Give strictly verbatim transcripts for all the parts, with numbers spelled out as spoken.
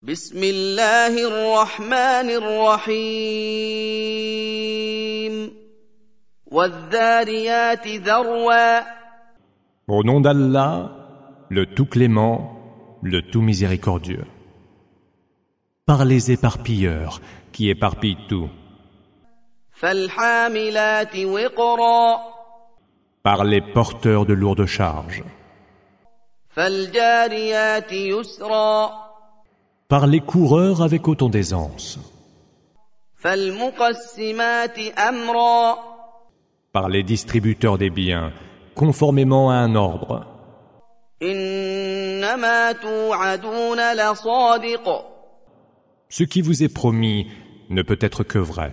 بسم الله الرحمن الرحيم والذاريات ذروا. Au nom d'Allah, le tout clément, le tout miséricordieux. Par les éparpilleurs qui éparpillent tout. فالحاملات وقرا. Par les porteurs de lourdes charges. فالجاريات يسرا. Par les coureurs avec autant d'aisance. فالمقسمات أمرا. Par les distributeurs des biens, conformément à un ordre. إنما توعدون لصادق. Ce qui vous est promis ne peut être que vrai.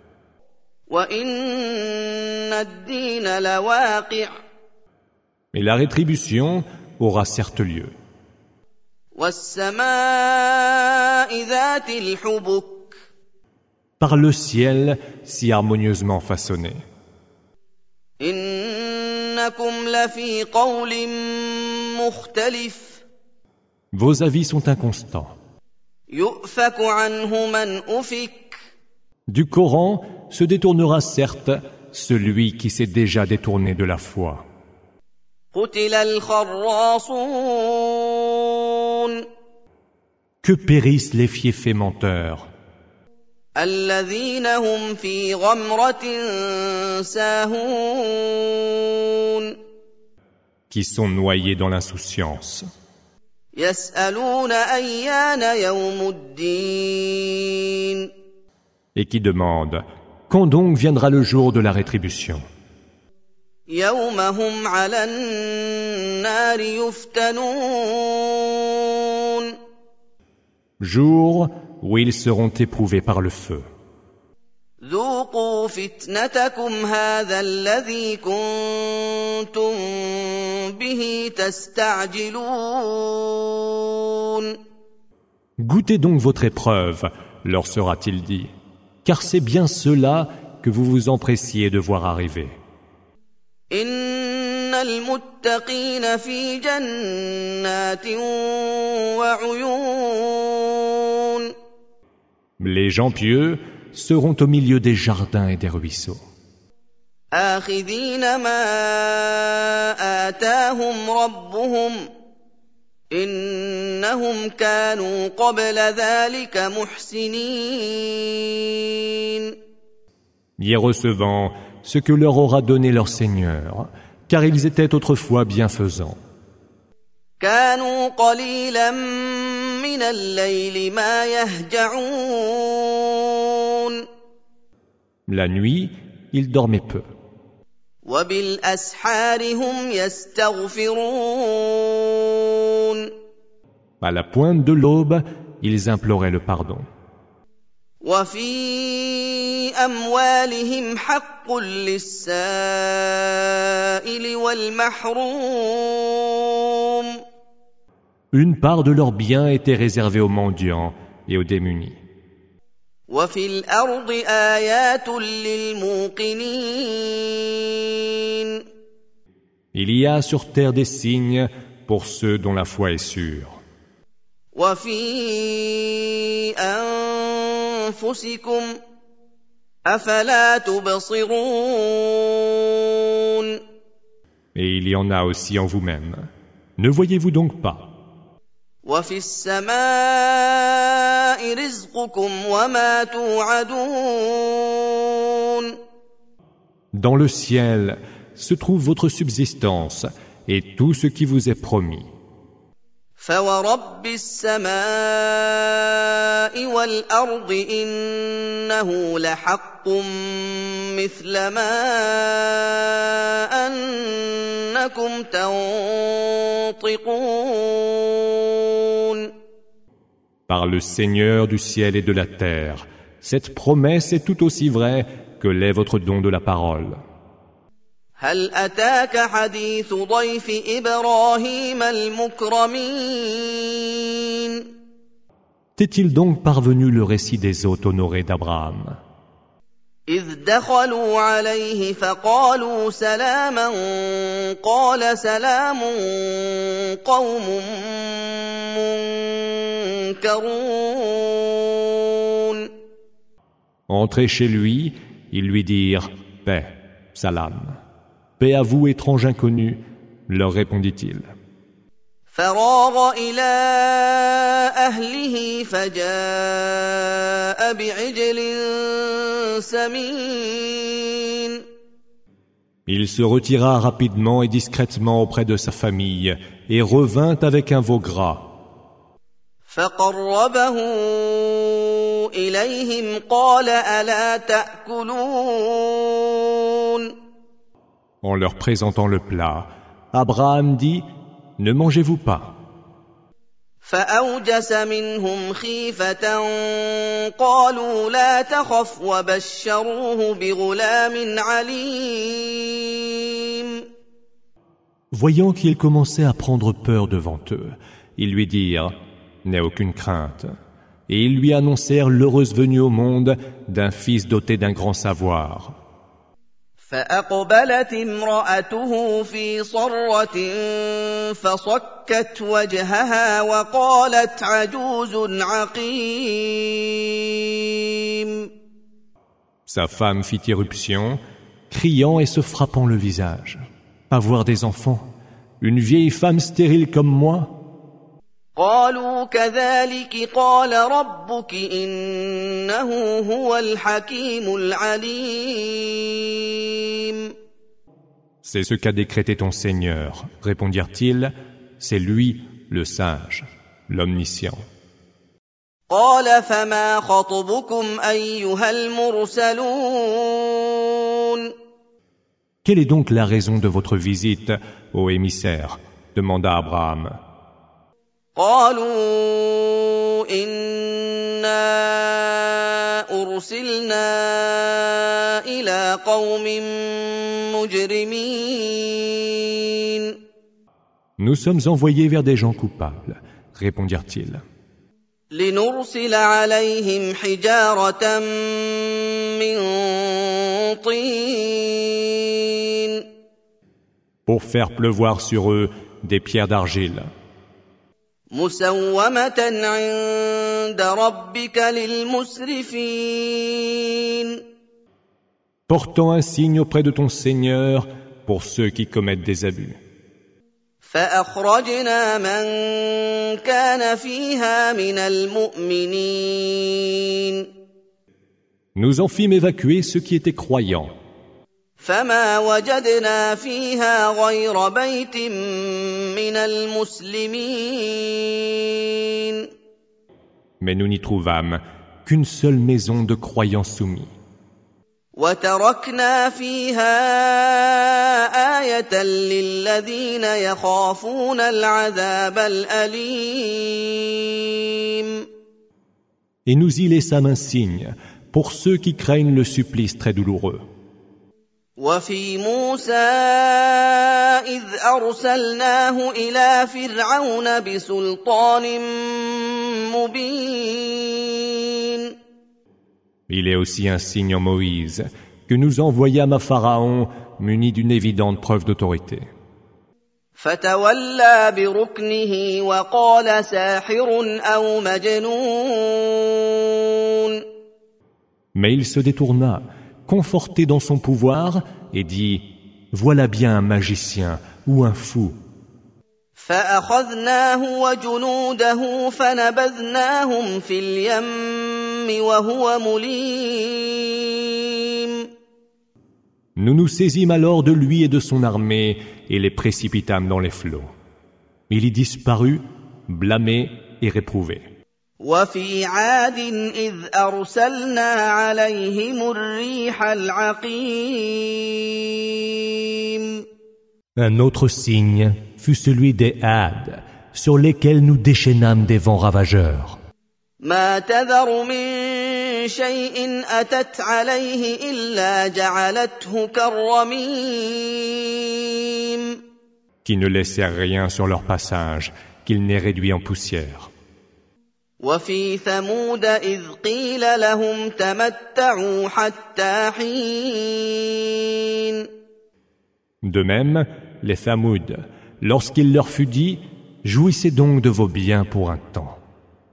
وإن الدين لواقع. Et la rétribution aura certes lieu. والسماء ذات الحبك. Par le ciel si harmonieusement façonné. إنكم لفي قول مختلف. Vos avis sont inconstants. يؤفك عنه من أفك. Du Coran se détournera certes celui qui s'est déjà détourné de la foi. قتل الخراصون. Que périssent les fiefés menteurs, الذين هم في غمرة ساهون. qui sont noyés dans l'insouciance, يسألون أيان يوم الدين. et qui demandent quand donc viendra le jour de la rétribution, يوم هم على النار يفتنون. jour où ils seront éprouvés par le feu. ذوقوا فتنتكم هذا الذي كنتم به تستعجلون. Goûtez donc votre épreuve, leur sera-t-il dit, car c'est bien cela que vous vous empressiez de voir arriver. إن المتقين في جنات وعيون. Les gens pieux seront au milieu des jardins et des ruisseaux, آخذين ما آتاهم ربهم إنهم كانوا قبل ذلك محسنين. y recevant ce que leur aura donné leur Seigneur, car ils étaient autrefois bienfaisants. كانوا قليلا من الليل ما يهجعون. La nuit, ils dormaient peu. وبالأسحار هم يستغفرون. À la pointe de l'aube, ils imploraient le pardon. وفي أموالهم حق للسائل والمحروم. Une part de leurs biens était réservée aux mendiants et aux démunis. وفي الأرض آيات للموقنين. Il y a sur terre des signes pour ceux dont la foi est sûre. وفي أنفسكم أفلا تبصرون. Et il y en a aussi en vous-même. Ne voyez-vous donc pas? وفي السماء رزقكم وما توعدون. Dans le ciel se trouve votre subsistance et tout ce qui vous est promis. فورب السماء والأرض إنه لحق مثل ما أنكم تنطقون. Par le Seigneur du ciel et de la terre, cette promesse est tout aussi vraie que l'est votre don de la parole. هل أتاك حديث ضيف إبراهيم المكرمين. T'est-il donc parvenu le récit des hôtes honorés d'Abraham? إذ دخلوا عليه فقالوا سلاما قال سلام قوم ينكرون Entrez chez lui, ils lui dirent « Paix, salam. Paix à vous, étrange inconnu, leur répondit-il. فراغ إلى أهله فجاء بعجل سمين Il se retira rapidement et discrètement auprès de sa famille et revint avec un veau gras. فقربه إليهم قال ألا تأكلون En leur présentant le plat, Abraham dit « Ne mangez-vous pas ?» فأوجس منهم خيفة قالوا لا تخف وبشروه بغلام عليم Voyant qu'ils commençaient à prendre peur devant eux, ils lui dirent « N'aie aucune crainte » et ils lui annoncèrent l'heureuse venue au monde d'un fils doté d'un grand savoir. فأقبلت امرأته في صرة فصكت وجهها وقالت عجوز عقيم Sa femme fit irruption, criant et se frappant le visage. Avoir des enfants, une vieille femme stérile comme moi? قالوا كذلك قال ربك إنه هو الحكيم العليم C'est ce qu'a décrété ton Seigneur, répondirent-ils, c'est lui le sage, l'omniscient. قال فما خطبكم أيها المرسلون Quelle est donc la raison de votre visite, ô émissaire? Demanda Abraham. قالوا إنا أرسلنا إلى قوم مجرمين Nous sommes envoyés vers des gens coupables, répondirent-ils. لنرسل عليهم حجارة من طين Pour faire pleuvoir sur eux des pierres d'argile. مسومة عند ربك للمسرفين Portant un signe auprès de ton Seigneur pour ceux qui commettent des abus. فأخرجنا من كان فيها من المؤمنين Nous en fîmes évacuer ceux qui étaient croyants. فما وجدنا فيها غير بيت من المسلمين Mais nous n'y trouvâmes qu'une seule maison de croyants soumis. وتركنا فيها آية للذين يخافون العذاب الأليم Et nous y laissâmes un signe pour ceux qui craignent le supplice très douloureux. وفي موسى إذ أرسلناه إلى فرعون بسلطان مبين Il est aussi un signe en Moïse que nous envoyâmes à Pharaon muni d'une évidente preuve d'autorité. فتولى بركنه وقال ساحر أو مجنون Mais il se détourna, conforté dans son pouvoir, et dit « Voilà bien un magicien ou un fou. » فأخذناه وجنوده فنبذناهم في اليم وهو مليم Nous nous saisîmes alors de lui et de son armée et les précipitâmes dans les flots. Il y disparut, blâmé et réprouvé. وفي عاد إذ أرسلنا عليهم الريح العقيم Un autre signe fut celui des Hades, sur lesquels nous déchaînâmes des vents ravageurs. ما تذر من شيء أتت عليه إلا جعلته كالرميم Qui ne laissèrent rien sur leur passage, qu'ils n'aient réduit en poussière. وفي ثمود إذ قيل لهم تمتعوا حتى حين De même, les Thamouds, lorsqu'il leur fut dit « Jouissez donc de vos biens pour un temps ».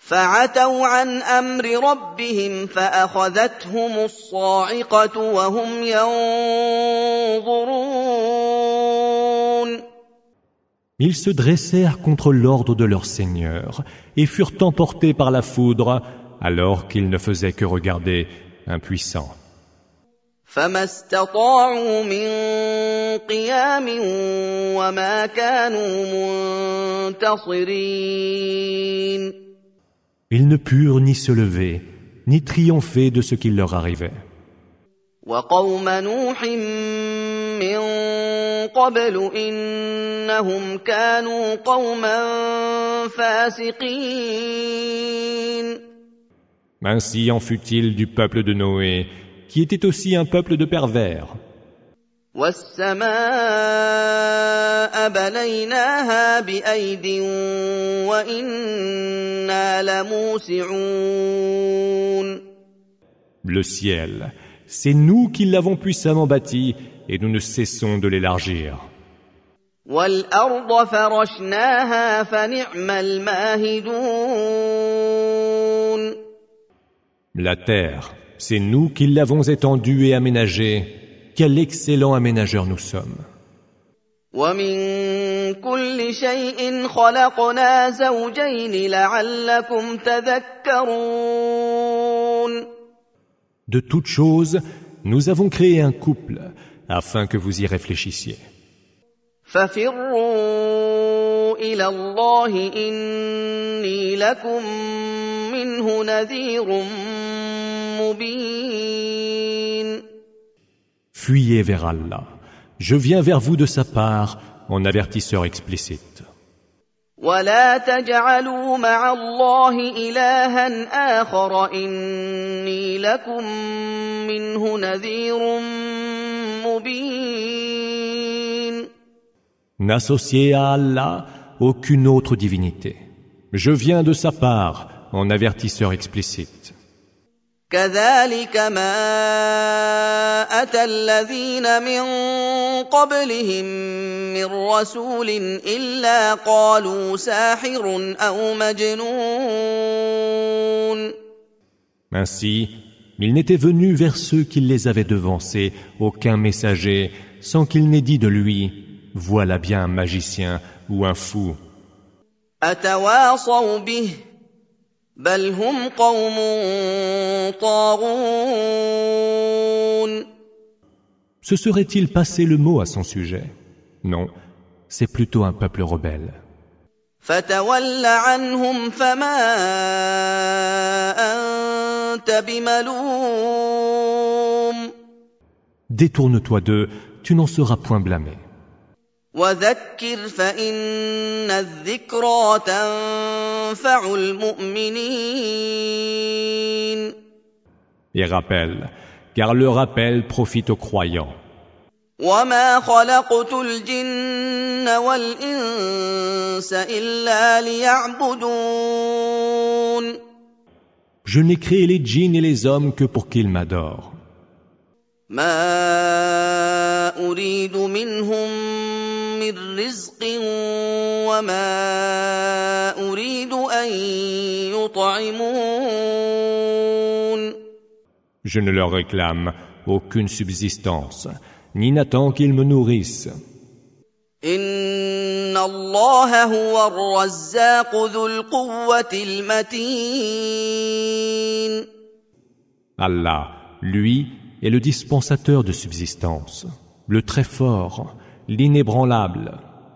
فعتوا عن أمر ربهم فأخذتهم الصاعقة وهم ينظرون. Ils se dressèrent contre l'ordre de leur Seigneur et furent emportés par la foudre alors qu'ils ne faisaient que regarder, impuissants. فما استطاعوا من قيام وما كانوا منتصرين. Ils ne purent ni se lever, ni triompher de ce qui leur arrivait. وقوم نوح من قبل إنهم كانوا قوما فاسقين. Ainsi en fut-il du peuple de Noé, qui était aussi un peuple de pervers. والسماء بنيناها بأيد وإنا لموسعون. Le ciel, c'est nous qui l'avons puissamment bâti et nous ne cessons de l'élargir. والأرض فرشناها فنعم الماهدون. La terre, c'est nous qui l'avons étendue et aménagée. Quel excellent aménageur nous sommes. ومن كل شيء خلقنا زوجين لعلكم تذكرون. De toutes choses, nous avons créé un couple afin que vous y réfléchissiez. ففروا إلى الله إني لكم منه نذير مبين. Fuyez vers Allah. Je viens vers vous de sa part en avertisseur explicite. ولا تجعلوا مع الله إلها آخر إني لكم منه نذير مبين. N'associez à Allah aucune autre divinité. Je viens de sa part en avertisseur explicite. كذلك ما أتى الذين من قبلهم من رسول إلا قالوا ساحر أو مجنون. Ainsi, il n'était venu vers ceux qui les avaient devancés aucun messager sans qu'il n'ait dit de lui « Voilà bien un magicien ou un fou ». أتواصوا به بل هم قوم طاغون. Se serait-il passé le mot à son sujet? Non, c'est plutôt un peuple rebelle. فتول عنهم فما أنت بملوم. Détourne-toi d'eux, tu n'en seras point blâmé. وذكر فإن الذكرى تنفع المؤمنين. Et rappelle, car le rappel profite aux croyants. وما خلقت الجن والإنس إلا ليعبدون. Je n'ai créé les djinns et les hommes que pour qu'ils m'adorent. ما أريد منهم من رزق وما أريد أن يطعمون. Je ne leur réclame aucune subsistance, ni n'attends qu'ils me nourrissent. إن الله هو الرزاق ذو القوة المتين. Allah, lui, est le dispensateur de subsistance, le très fort, l'inébranlable.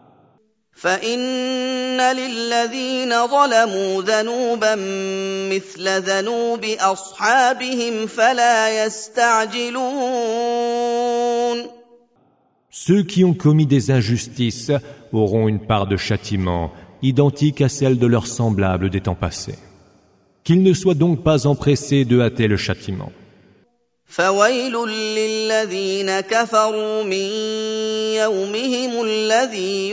فإن للذين ظلموا ذنوبا مثل ذنوب أصحابهم فلا يستعجلون. Ceux qui ont commis des injustices auront une part de châtiment identique à celle de leurs semblables des temps passés. Qu'ils ne soient donc pas empressés de hâter le châtiment. فويل للذين كفروا من يومهم الذي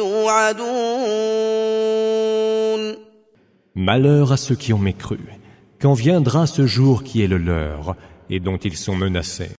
يوعدون. Malheur à ceux qui ont mécru, quand viendra ce jour qui est le leur et dont ils sont menacés.